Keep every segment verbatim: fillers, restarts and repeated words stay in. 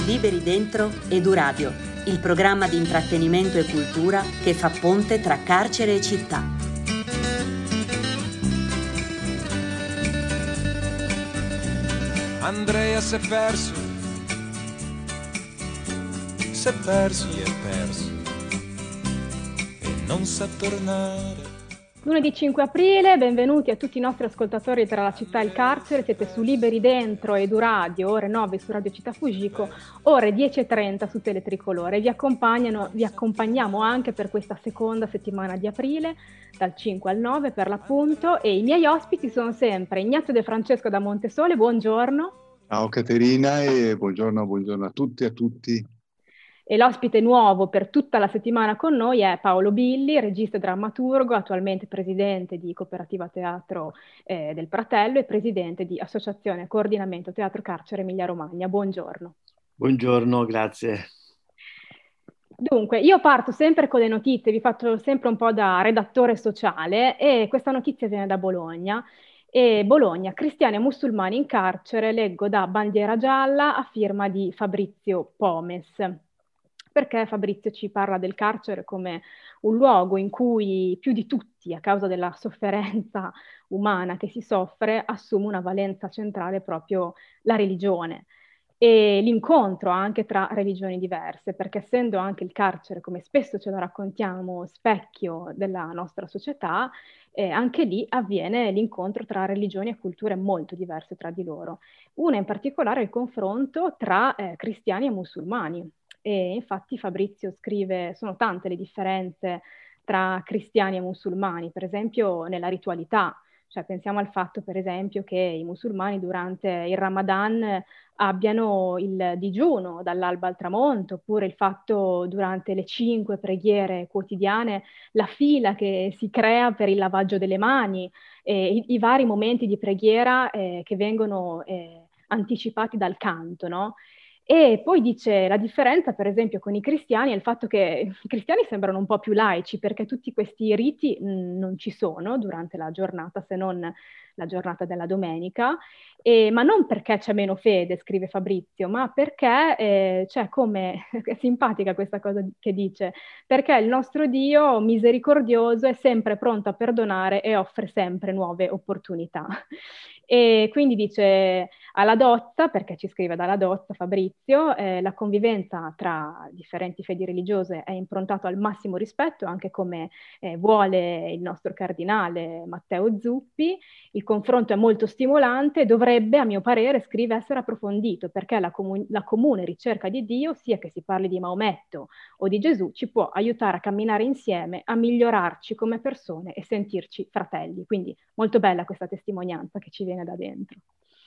Liberi Dentro Eduradio, il programma di intrattenimento e cultura che fa ponte tra carcere e città. Andrea si è perso, si è perso, si è perso e non sa tornare. Lunedì cinque aprile, benvenuti a tutti i nostri ascoltatori tra la città e il carcere. Siete su Liberi Dentro Eduradio, ore nove su Radio Città Fujiko, ore dieci e trenta su Teletricolore. Vi accompagnano, vi accompagniamo anche per questa seconda settimana di aprile, dal cinque al nove per l'appunto, e i miei ospiti sono sempre Ignazio De Francesco da Montesole, buongiorno. Ciao Caterina e buongiorno, buongiorno a tutti e a tutti. E l'ospite nuovo per tutta la settimana con noi è Paolo Billi, regista e drammaturgo, attualmente presidente di Cooperativa Teatro eh, del Pratello e presidente di Associazione Coordinamento Teatro Carcere Emilia Romagna. Buongiorno. Buongiorno, grazie. Dunque, io parto sempre con le notizie, vi faccio sempre un po' da redattore sociale e questa notizia viene da Bologna. E Bologna, cristiani e musulmani in carcere, leggo da Bandiera Gialla a firma di Fabrizio Pomes. Perché Fabrizio ci parla del carcere come un luogo in cui più di tutti, a causa della sofferenza umana che si soffre, assume una valenza centrale proprio la religione e l'incontro anche tra religioni diverse, perché essendo anche il carcere, come spesso ce lo raccontiamo, specchio della nostra società, eh, anche lì avviene l'incontro tra religioni e culture molto diverse tra di loro. Una in particolare è il confronto tra eh, cristiani e musulmani. E infatti Fabrizio scrive, sono tante le differenze tra cristiani e musulmani, per esempio nella ritualità, cioè pensiamo al fatto per esempio che i musulmani durante il Ramadan abbiano il digiuno dall'alba al tramonto, oppure il fatto durante le cinque preghiere quotidiane, la fila che si crea per il lavaggio delle mani, eh, i, i vari momenti di preghiera eh, che vengono eh, anticipati dal canto, no? E poi dice la differenza, per esempio, con i cristiani è il fatto che i cristiani sembrano un po' più laici perché tutti questi riti mh, non ci sono durante la giornata, se non la giornata della domenica, e, ma non perché c'è meno fede, scrive Fabrizio, ma perché eh, c'è come, è simpatica questa cosa che dice, perché il nostro Dio misericordioso è sempre pronto a perdonare e offre sempre nuove opportunità. E quindi dice alla dozza, perché ci scrive dalla dozza Fabrizio, eh, la convivenza tra differenti fedi religiose è improntato al massimo rispetto, anche come eh, vuole il nostro cardinale Matteo Zuppi. Il confronto è molto stimolante e dovrebbe, a mio parere, scrive, essere approfondito, perché la, comu- la comune ricerca di Dio, sia che si parli di Maometto o di Gesù, ci può aiutare a camminare insieme, a migliorarci come persone e sentirci fratelli. Quindi molto bella questa testimonianza che ci viene da dentro.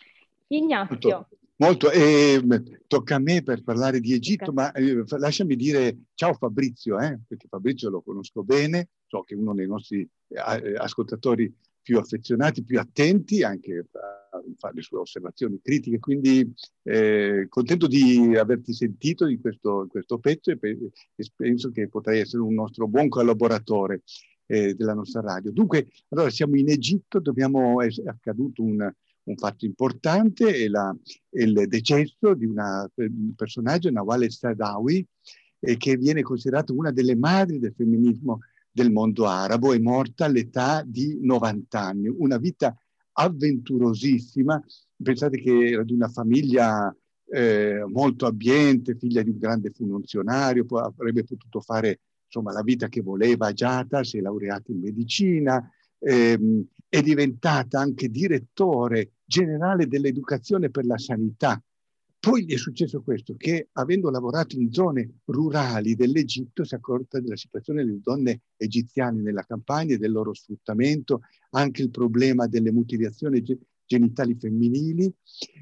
Ignazio. Molto, molto eh, tocca a me per parlare di Egitto, okay. ma eh, lasciami dire ciao Fabrizio, eh, perché Fabrizio lo conosco bene, so che è uno dei nostri eh, ascoltatori più affezionati, più attenti anche a fare le sue osservazioni critiche, quindi eh, contento di averti sentito in questo, in questo pezzo e, pe- e penso che potrai essere un nostro buon collaboratore eh, della nostra radio. Dunque, allora siamo in Egitto, dobbiamo, è accaduto un un fatto importante, è, la, è il decesso di una, un personaggio, Nawal el-Saadawi, eh, che viene considerato una delle madri del femminismo del mondo arabo, è morta all'età di novanta anni, una vita avventurosissima. Pensate che era di una famiglia eh, molto abbiente, figlia di un grande funzionario, poi avrebbe potuto fare insomma la vita che voleva a Giata, si è laureata in medicina, ehm, è diventata anche direttore generale dell'educazione per la sanità. Poi gli è successo questo, che avendo lavorato in zone rurali dell'Egitto si è accorta della situazione delle donne egiziane nella campagna e del loro sfruttamento, anche il problema delle mutilazioni genitali femminili,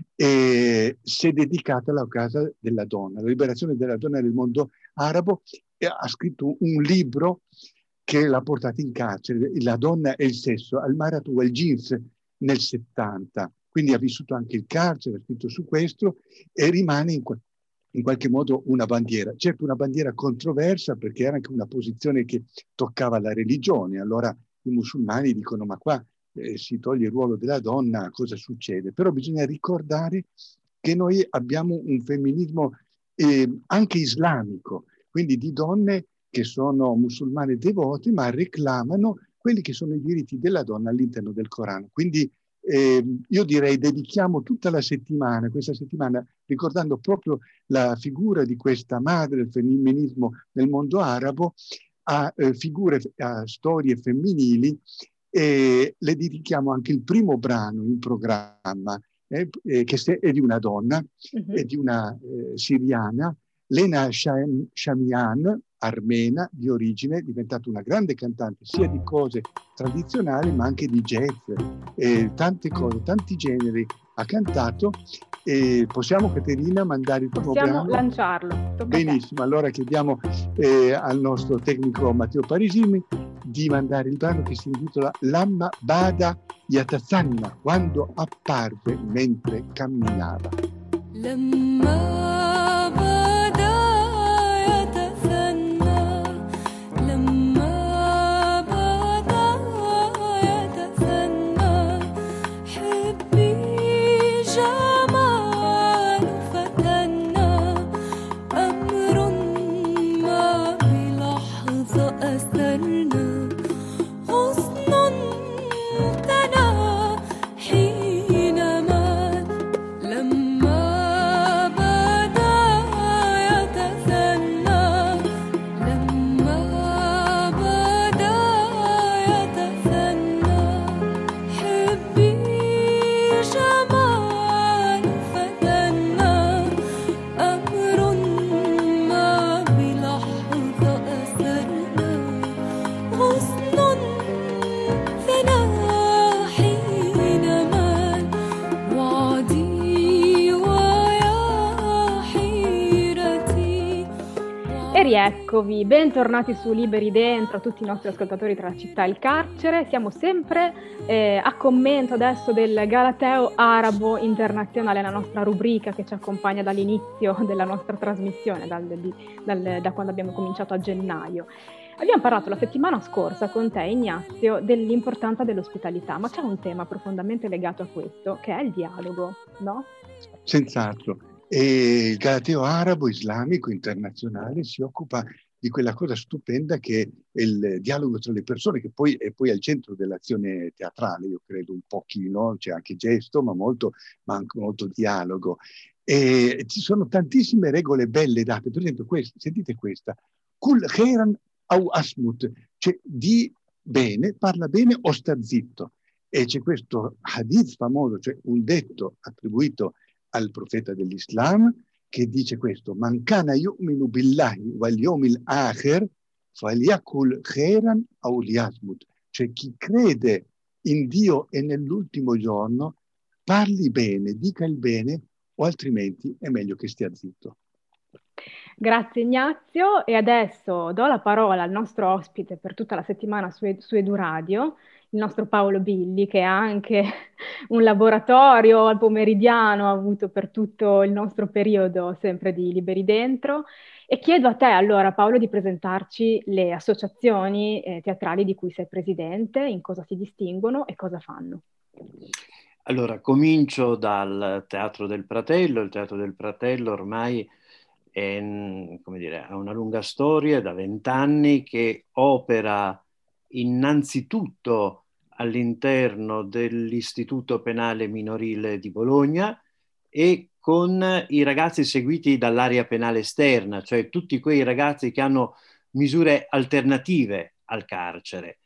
e si è dedicata alla causa della donna, alla liberazione della donna nel mondo arabo, e ha scritto un libro che l'ha portata in carcere, La donna e il sesso, al-Maratu wal-Jins, nel settanta. Quindi ha vissuto anche il carcere, ha scritto su questo e rimane in, in qualche modo una bandiera. Certo una bandiera controversa perché era anche una posizione che toccava la religione. Allora i musulmani dicono ma qua eh, si toglie il ruolo della donna, cosa succede? Però bisogna ricordare che noi abbiamo un femminismo eh, anche islamico, quindi di donne che sono musulmane devote, ma reclamano quelli che sono i diritti della donna all'interno del Corano. Quindi eh, io direi dedichiamo tutta la settimana, questa settimana, ricordando proprio la figura di questa madre del femminismo nel mondo arabo, a eh, figure, a storie femminili, e le dedichiamo anche il primo brano in programma, eh, eh, che è di una donna, uh-huh. è di una eh, siriana, Lena Shamian, armena di origine, è diventata una grande cantante sia di cose tradizionali ma anche di jazz, eh, tante cose, tanti generi ha cantato. E possiamo, Caterina, mandare il primo Possiamo brano? lanciarlo. Tocca Benissimo, allora chiediamo eh, al nostro tecnico Matteo Parisini di mandare il brano che si intitola Lamma Bada Yatazanna, quando apparve mentre camminava. Lamma Eccovi, bentornati su Liberi Dentro, tutti i nostri ascoltatori tra la città e il carcere. Siamo sempre eh, a commento adesso del Galateo Arabo Internazionale, la nostra rubrica che ci accompagna dall'inizio della nostra trasmissione, dal, di, dal, da quando abbiamo cominciato a gennaio. Abbiamo parlato la settimana scorsa con te, Ignazio, dell'importanza dell'ospitalità, ma c'è un tema profondamente legato a questo, che è il dialogo, no? Senz'altro. E il Galateo Arabo Islamico Internazionale si occupa di quella cosa stupenda che è il dialogo tra le persone, che poi è poi al centro dell'azione teatrale, io credo un pochino, c'è anche gesto, ma molto, ma anche molto dialogo. E ci sono tantissime regole belle date, per esempio questa, sentite questa, Kul khairan au asmut, cioè di bene, parla bene o sta zitto. E c'è questo hadith famoso, cioè un detto attribuito al profeta dell'Islam, che dice questo: Man kana yu'minu billahi wal yawmil akhir falyakul khairan aw liyasmut. Cioè chi crede in Dio e nell'ultimo giorno parli bene, dica il bene, o altrimenti è meglio che stia zitto. Grazie Ignazio, e adesso do la parola al nostro ospite per tutta la settimana su, su EduRadio, il nostro Paolo Billi, che ha anche un laboratorio al pomeridiano, ha avuto per tutto il nostro periodo sempre di Liberi Dentro, e chiedo a te allora, Paolo, di presentarci le associazioni eh, teatrali di cui sei presidente, in cosa si distinguono e cosa fanno. Allora, comincio dal Teatro del Pratello. Il Teatro del Pratello ormai è, come dire, ha una lunga storia, da vent'anni, che opera innanzitutto all'interno dell'Istituto Penale Minorile di Bologna e con i ragazzi seguiti dall'area penale esterna, cioè tutti quei ragazzi che hanno misure alternative al carcere.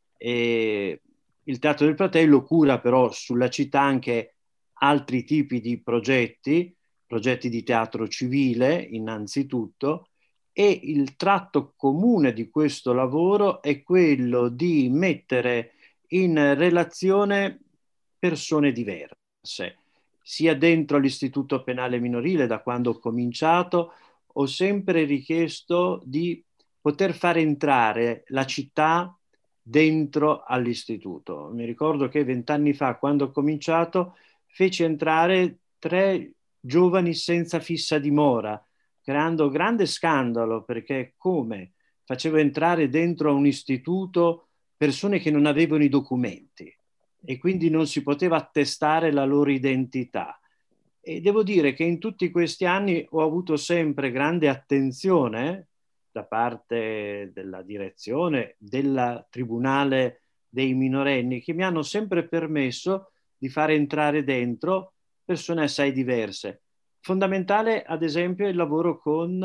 E il Teatro del Pratello cura però sulla città anche altri tipi di progetti, progetti di teatro civile innanzitutto, e il tratto comune di questo lavoro è quello di mettere in relazione persone diverse, sia dentro l'Istituto Penale Minorile. Da quando ho cominciato ho sempre richiesto di poter far entrare la città dentro all'istituto. Mi ricordo che vent'anni fa, quando ho cominciato, feci entrare tre giovani senza fissa dimora, creando grande scandalo, perché come facevo entrare dentro a un istituto persone che non avevano i documenti e quindi non si poteva attestare la loro identità. E devo dire che in tutti questi anni ho avuto sempre grande attenzione da parte della direzione, del Tribunale dei minorenni, che mi hanno sempre permesso di fare entrare dentro persone assai diverse. Fondamentale, ad esempio, il lavoro con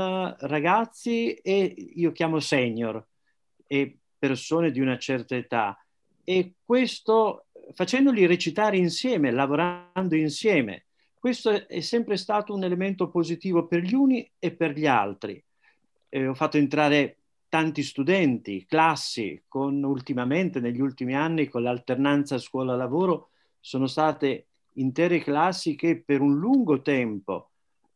ragazzi e io chiamo senior e persone di una certa età, e questo facendoli recitare insieme, lavorando insieme. Questo è sempre stato un elemento positivo per gli uni e per gli altri. Eh, ho fatto entrare tanti studenti, classi, con ultimamente, negli ultimi anni, con l'alternanza scuola-lavoro, sono state intere classi che per un lungo tempo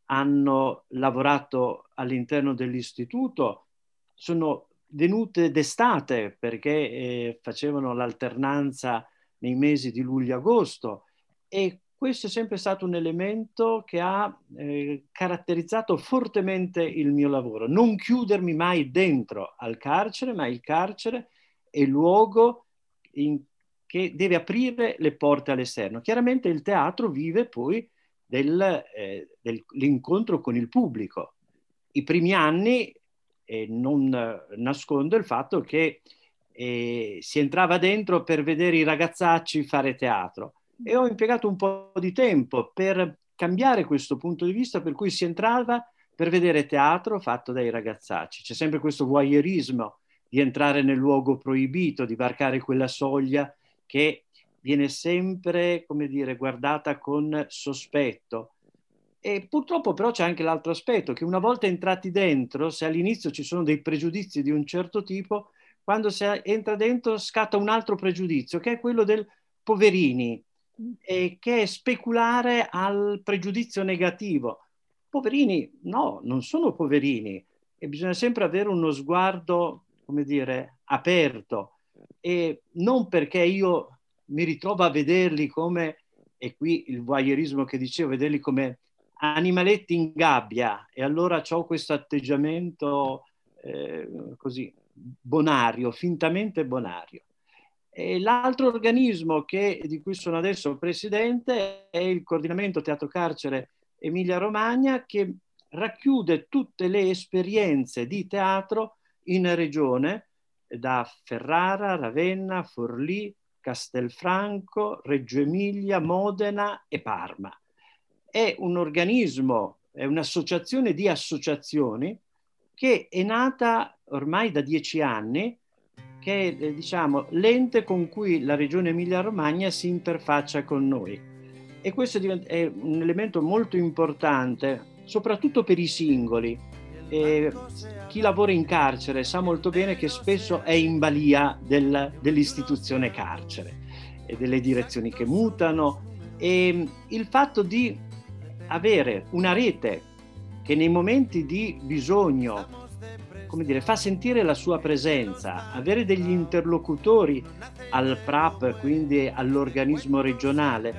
hanno lavorato all'interno dell'istituto, sono venute d'estate perché eh, facevano l'alternanza nei mesi di luglio-agosto, e questo è sempre stato un elemento che ha eh, caratterizzato fortemente il mio lavoro. Non chiudermi mai dentro al carcere, ma il carcere è il luogo in, che deve aprire le porte all'esterno. Chiaramente il teatro vive poi del, eh, dell'incontro con il pubblico. I primi anni, eh, non nascondo il fatto che eh, si entrava dentro per vedere i ragazzacci fare teatro. E ho impiegato un po' di tempo per cambiare questo punto di vista, per cui si entrava per vedere teatro fatto dai ragazzacci. C'è sempre questo voyeurismo di entrare nel luogo proibito, di varcare quella soglia che viene sempre, come dire, guardata con sospetto. E purtroppo però c'è anche l'altro aspetto, che una volta entrati dentro, se all'inizio ci sono dei pregiudizi di un certo tipo, quando si entra dentro scatta un altro pregiudizio, che è quello del poverini, e che è speculare al pregiudizio negativo. Poverini, no, non sono poverini, e bisogna sempre avere uno sguardo, come dire, aperto, e non perché io mi ritrovo a vederli come, e qui il voyeurismo che dicevo, vederli come animaletti in gabbia, e allora ho questo atteggiamento eh, così bonario, fintamente bonario. E l'altro organismo che, di cui sono adesso presidente è il Coordinamento Teatro Carcere Emilia Romagna, che racchiude tutte le esperienze di teatro in regione, da Ferrara, Ravenna, Forlì, Castelfranco, Reggio Emilia, Modena e Parma. È un organismo, è un'associazione di associazioni che è nata ormai da dieci anni, che è, diciamo, l'ente con cui la regione Emilia-Romagna si interfaccia con noi. E questo è un elemento molto importante, soprattutto per i singoli. E chi lavora in carcere sa molto bene che spesso è in balia del, dell'istituzione carcere e delle direzioni che mutano. E il fatto di avere una rete che nei momenti di bisogno, come dire, fa sentire la sua presenza, avere degli interlocutori al P R A P, quindi all'organismo regionale,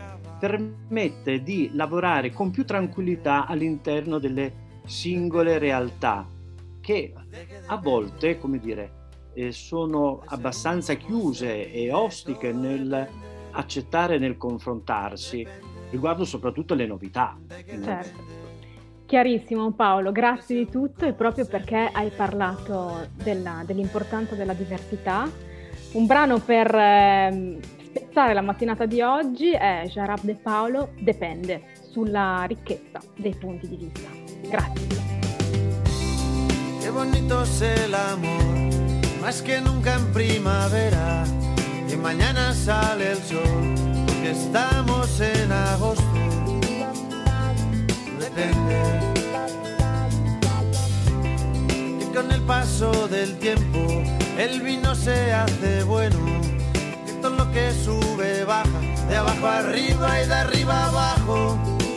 permette di lavorare con più tranquillità all'interno delle singole realtà, che a volte, come dire, eh, sono abbastanza chiuse e ostiche nel accettare, nel confrontarsi, riguardo soprattutto le novità. Certo. Chiarissimo Paolo, grazie di tutto, e proprio perché hai parlato della, dell'importanza della diversità. Un brano per eh, spezzare la mattinata di oggi è Jarab de Paolo, Depende, sulla ricchezza dei punti di vista. Grazie. Qué bonito es el amor, más que nunca en primavera, y mañana sale el sol, porque estamos en agosto. Depende, que con el paso del tiempo el vino se hace bueno, que todo lo que sube baja, de abajo arriba y de arriba abajo.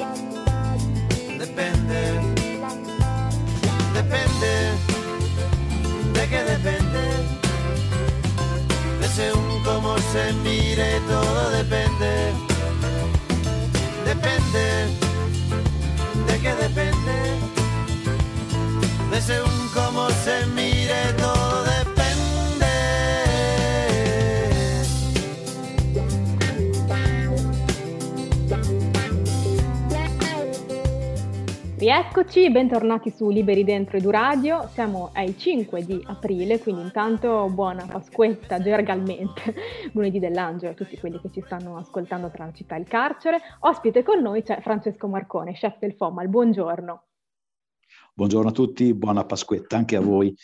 Depende, depende, de qué depende, de según cómo se mire todo depende, depende. ¿De qué depende? De según cómo se mire todo depende. Rieccoci, bentornati su Liberi Dentro EduRadio, siamo ai cinque di aprile, quindi intanto buona Pasquetta gergalmente, lunedì dell'Angelo a tutti quelli che ci stanno ascoltando tra la città e il carcere. Ospite con noi c'è Francesco Marcone, chef del FOMAL, buongiorno. Buongiorno a tutti, buona Pasquetta anche a voi.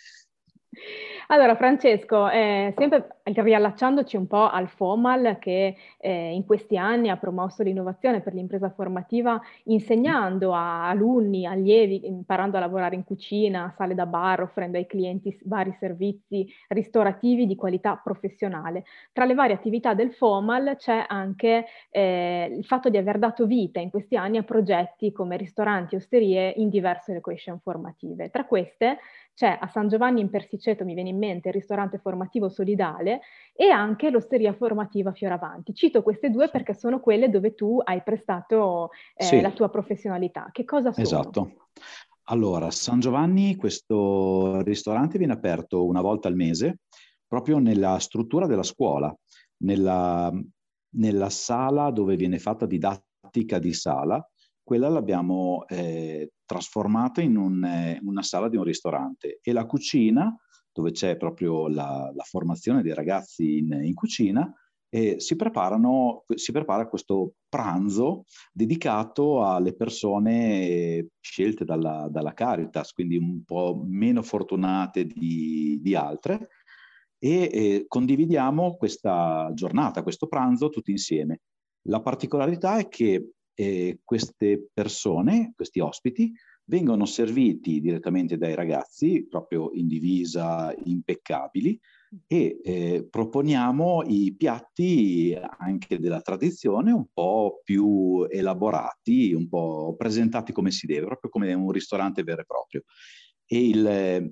Allora Francesco, eh, sempre riallacciandoci un po' al FOMAL che eh, in questi anni ha promosso l'innovazione per l'impresa formativa insegnando a alunni, allievi, imparando a lavorare in cucina, sale da bar, offrendo ai clienti vari servizi ristorativi di qualità professionale. Tra le varie attività del FOMAL c'è anche eh, il fatto di aver dato vita in questi anni a progetti come ristoranti e osterie in diverse location formative. Tra queste c'è a San Giovanni in Persiceto, mi viene in mente, il ristorante formativo Solidale e anche l'osteria formativa Fioravanti. Cito queste due perché sono quelle dove tu hai prestato eh, sì. la tua professionalità. Che cosa sono? Esatto. Allora, San Giovanni, questo ristorante viene aperto una volta al mese, proprio nella struttura della scuola, nella, nella sala dove viene fatta didattica di sala. Quella l'abbiamo eh, trasformata in un, eh, una sala di un ristorante, e la cucina, dove c'è proprio la, la formazione dei ragazzi in, in cucina, eh, si preparano, si prepara questo pranzo dedicato alle persone scelte dalla, dalla Caritas, quindi un po' meno fortunate di, di altre, e eh, condividiamo questa giornata, questo pranzo tutti insieme. La particolarità è che E queste persone, questi ospiti, vengono serviti direttamente dai ragazzi, proprio in divisa, impeccabili, e eh, proponiamo i piatti anche della tradizione un po' più elaborati, un po' presentati come si deve, proprio come un ristorante vero e proprio. E il, eh,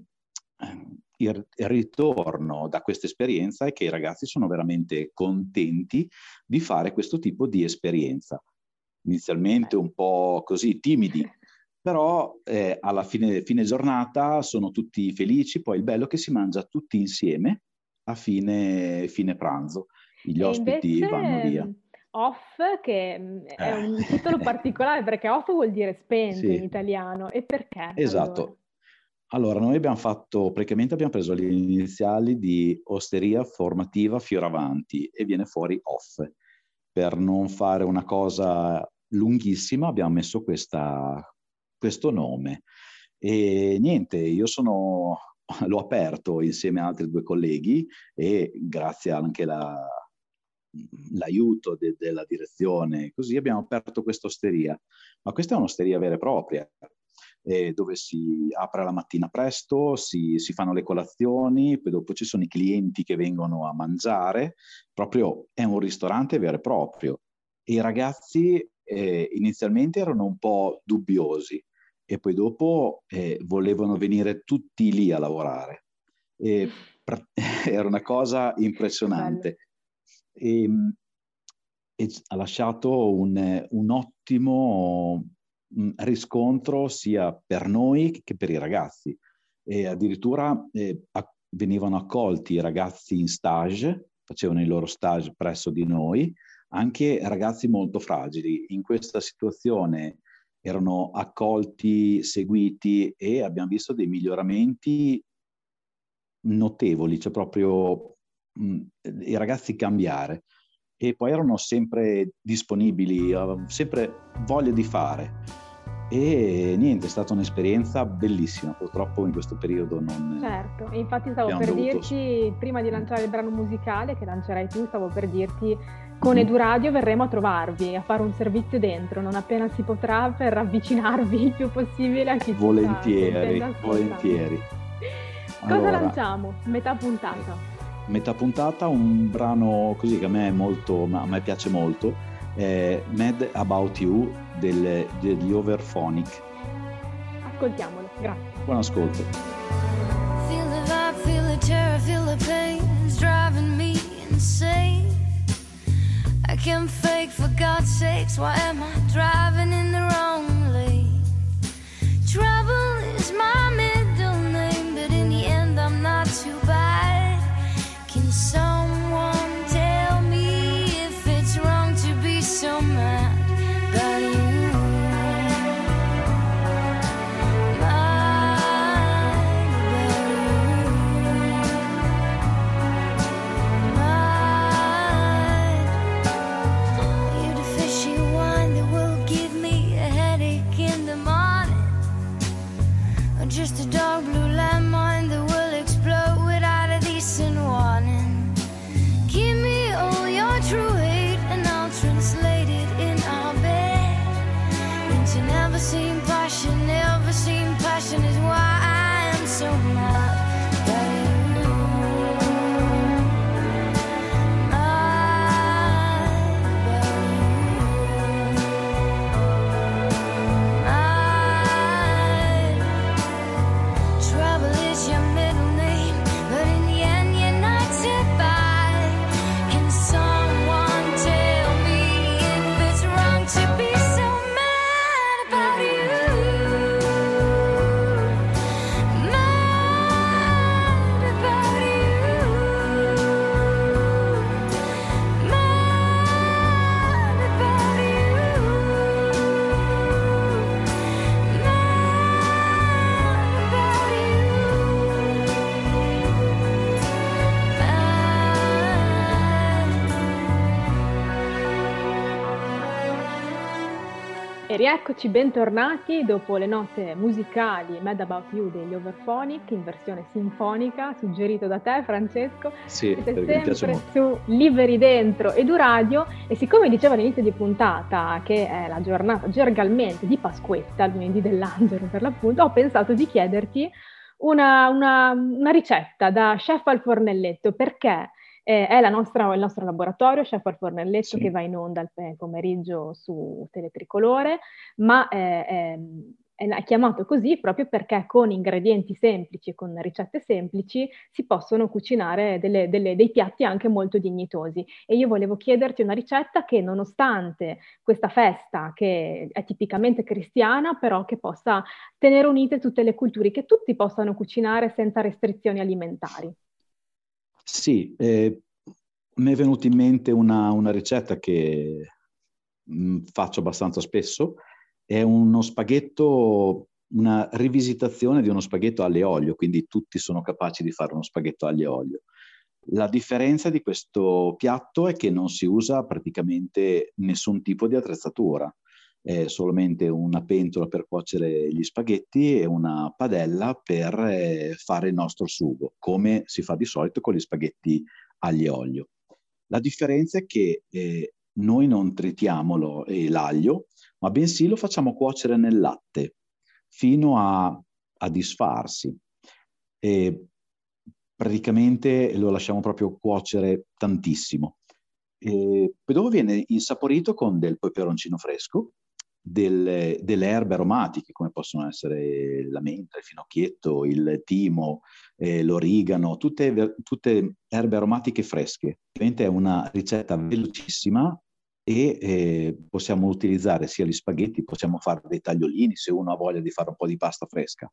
il ritorno da questa esperienza è che i ragazzi sono veramente contenti di fare questo tipo di esperienza. Inizialmente un po' così timidi, però eh, alla fine, fine giornata sono tutti felici. Poi il bello è che si mangia tutti insieme a fine, fine pranzo. Gli e ospiti vanno via. Off, che è un titolo particolare perché off vuol dire spento sì. in italiano. E perché? Esatto. Allora? allora, noi abbiamo fatto, praticamente abbiamo preso le iniziali di Osteria Formativa Fioravanti e viene fuori off. Per non fare una cosa lunghissima abbiamo messo questa, questo nome. E niente, io sono, l'ho aperto insieme a altri due colleghi e grazie anche alla, l'aiuto de, della direzione, così abbiamo aperto questa osteria. Ma questa è un'osteria vera e propria, eh, dove si apre la mattina presto, si, si fanno le colazioni, poi dopo ci sono i clienti che vengono a mangiare, proprio è un ristorante vero e proprio. E i ragazzi eh, inizialmente erano un po' dubbiosi e poi dopo eh, volevano venire tutti lì a lavorare. E, era una cosa impressionante. E, e ha lasciato un, un ottimo riscontro sia per noi che per i ragazzi. E addirittura eh, a, venivano accolti i ragazzi in stage, facevano i loro stage presso di noi, anche ragazzi molto fragili. In questa situazione erano accolti, seguiti e abbiamo visto dei miglioramenti notevoli, cioè proprio mh, i ragazzi cambiare. E poi erano sempre disponibili, avevano sempre voglia di fare. E niente, è stata un'esperienza bellissima. Purtroppo in questo periodo non... Certo, e infatti stavo per dovuto... dirti, prima di lanciare il brano musicale che lancerai tu, stavo per dirti con EduRadio verremo a trovarvi, a fare un servizio dentro, non appena si potrà, per avvicinarvi il più possibile a chi volentieri, ci sta volentieri. Cosa allora, lanciamo? Metà puntata. Metà puntata, un brano così che a me è molto, a me piace molto, è Mad About You del, degli Overphonic. Ascoltiamolo, grazie. Buon ascolto. Feel the vibe, feel the terror, feel the pain, it's driving me insane. I can't fake, for God's sakes, why am I driving in the wrong lane? Trouble is my middle name, but in the end I'm not too bad. Can someone tell me if it's wrong to be so mad about you? Never seen passion, never seen passion is why I am so mad at you. E rieccoci bentornati dopo le note musicali Mad About You degli Overphonic in versione sinfonica, suggerito da te Francesco. Sì, siete perché mi piace sempre molto. su Liberi Dentro EduRadio e siccome diceva all'inizio di puntata che è la giornata gergalmente di Pasquetta, il lunedì dell'angelo per l'appunto, ho pensato di chiederti una, una, una ricetta da chef al fornelletto, perché Eh, è la nostra, il nostro laboratorio, Chef al Fornelletto, Sì. che va in onda il pomeriggio su Teletricolore, ma eh, è, è chiamato così proprio perché con ingredienti semplici e con ricette semplici si possono cucinare delle, delle, dei piatti anche molto dignitosi. E io volevo chiederti una ricetta che, nonostante questa festa che è tipicamente cristiana, però che possa tenere unite tutte le culture, che tutti possano cucinare senza restrizioni alimentari. Sì, eh, mi è venuta in mente una, una ricetta che mh, faccio abbastanza spesso, è uno spaghetto, una rivisitazione di uno spaghetto aglio e olio, quindi tutti sono capaci di fare uno spaghetto aglio e olio. La differenza di questo piatto è che non si usa praticamente nessun tipo di attrezzatura, è solamente una pentola per cuocere gli spaghetti e una padella per eh, fare il nostro sugo, come si fa di solito con gli spaghetti aglio e olio. La differenza è che eh, noi non tritiamo lo, eh, l'aglio, ma bensì lo facciamo cuocere nel latte fino a, a disfarsi. E praticamente lo lasciamo proprio cuocere tantissimo. E poi dopo viene insaporito con del peperoncino fresco, Delle, delle erbe aromatiche come possono essere la menta, il finocchietto, il timo, eh, l'origano, tutte, tutte erbe aromatiche fresche. Ovviamente è una ricetta velocissima e eh, possiamo utilizzare sia gli spaghetti, possiamo fare dei tagliolini se uno ha voglia di fare un po' di pasta fresca.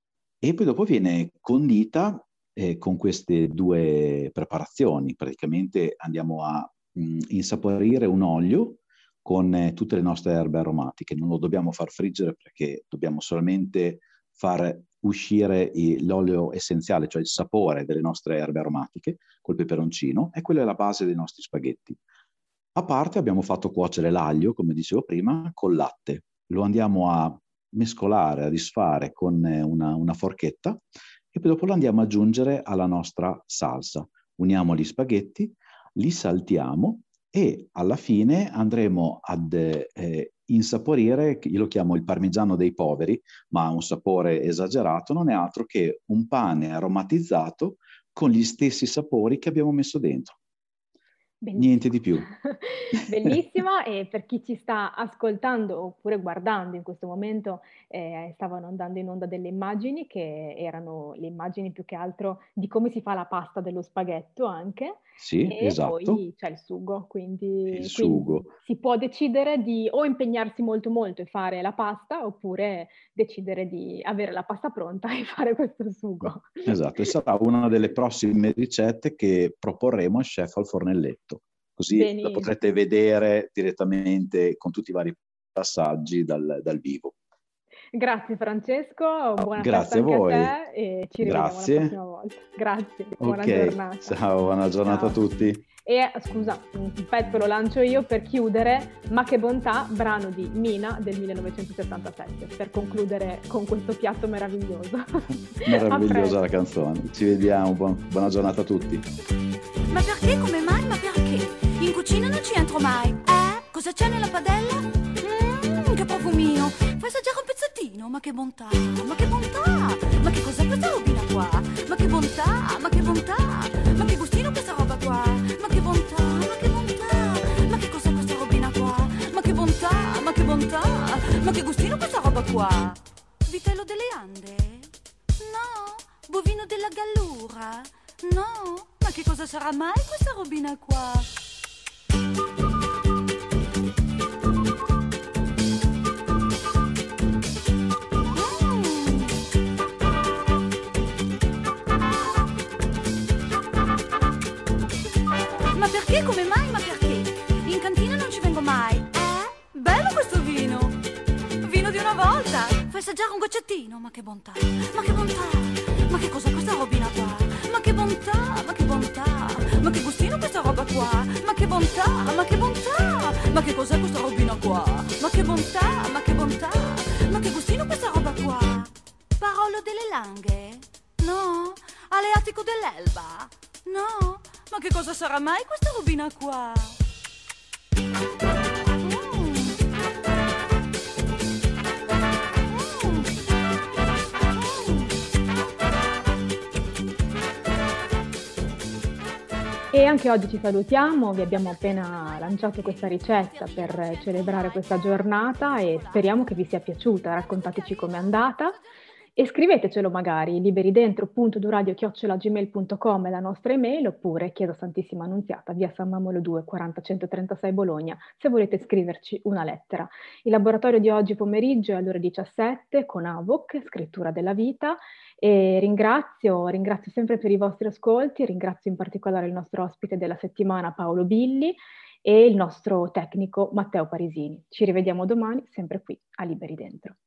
E poi dopo viene condita eh, con queste due preparazioni. Praticamente andiamo a mh, insaporire un olio con eh, tutte le nostre erbe aromatiche. Non lo dobbiamo far friggere perché dobbiamo solamente far uscire i, l'olio essenziale, cioè il sapore delle nostre erbe aromatiche col peperoncino, e quello è la base dei nostri spaghetti. A parte abbiamo fatto cuocere l'aglio, come dicevo prima, col latte. Lo andiamo a mescolare, a disfare con una, una forchetta e poi dopo lo andiamo ad aggiungere alla nostra salsa. Uniamo gli spaghetti, li saltiamo e alla fine andremo ad eh, insaporire, io lo chiamo il parmigiano dei poveri, ma ha un sapore esagerato, non è altro che un pane aromatizzato con gli stessi sapori che abbiamo messo dentro. Benissimo. Niente di più. Bellissimo, e per chi ci sta ascoltando oppure guardando in questo momento eh, stavano andando in onda delle immagini che erano le immagini più che altro di come si fa la pasta dello spaghetto anche. Sì, e esatto. poi c'è il sugo, quindi, Il quindi sugo. si può decidere di o impegnarsi molto molto e fare la pasta oppure decidere di avere la pasta pronta e fare questo sugo. Esatto, e sarà una delle prossime ricette che proporremo al Chef al Fornelletto, così Benissimo. la potrete vedere direttamente con tutti i vari passaggi dal, dal vivo. Grazie Francesco, buona Grazie festa anche a voi. a te e ci rivediamo Grazie. la prossima volta. Grazie, buona Ok, giornata. ciao, buona giornata Ciao. a tutti. E scusa, un pezzo lo lancio io per chiudere, Ma che bontà, brano di Mina del millenovecentosettantasette, per concludere con questo piatto meraviglioso. Meravigliosa la canzone. Ci vediamo, buon- buona giornata a tutti. Ma perché, come mai, ma perché? In cucina non ci entro mai. Eh? Cosa c'è nella padella? Mmm, che profumino. Fa assaggiare ma che bontà, ma che bontà, ma che cos'è questa robina qua? Ma che bontà, ma che bontà, ma che gustino questa roba qua? Ma che bontà, ma che bontà, ma che cos'è questa robina qua? Ma che bontà, ma che bontà, ma che gustino questa roba qua? Vitello delle Ande? No. Bovino della Gallura? No. Ma che cosa sarà mai questa robina qua? Ma perché? Come mai? Ma perché? In cantina non ci vengo mai. Eh? Bello questo vino. Vino di una volta. Fai assaggiare un goccettino. Ma che bontà. Ma che bontà. Ma che cos'è questa robina qua? Ma che bontà. Ma che bontà. Ma che gustino questa roba qua? Ma che bontà. Ma che bontà. Ma che cos'è questa robina qua? Ma che bontà. Ma che bontà. Ma che gustino questa roba qua? Parolo delle Langhe? No. Aleatico dell'Elba? No. Ma che cosa sarà mai questa robina qua? Mm. E anche oggi ci salutiamo, vi abbiamo appena lanciato questa ricetta per celebrare questa giornata e speriamo che vi sia piaciuta, raccontateci com'è andata. E scrivetecelo magari, liberidentro punto duradio chiocciola gmail punto com è la nostra email, oppure Chiesa Santissima Annunziata, via San Mamolo due, quaranta centotrentasei Bologna, se volete scriverci una lettera. Il laboratorio di oggi pomeriggio è alle ore diciassette con A V O C, Scrittura della Vita, e ringrazio, ringrazio sempre per i vostri ascolti, ringrazio in particolare il nostro ospite della settimana Paolo Billi e il nostro tecnico Matteo Parisini. Ci rivediamo domani, sempre qui a Liberi Dentro.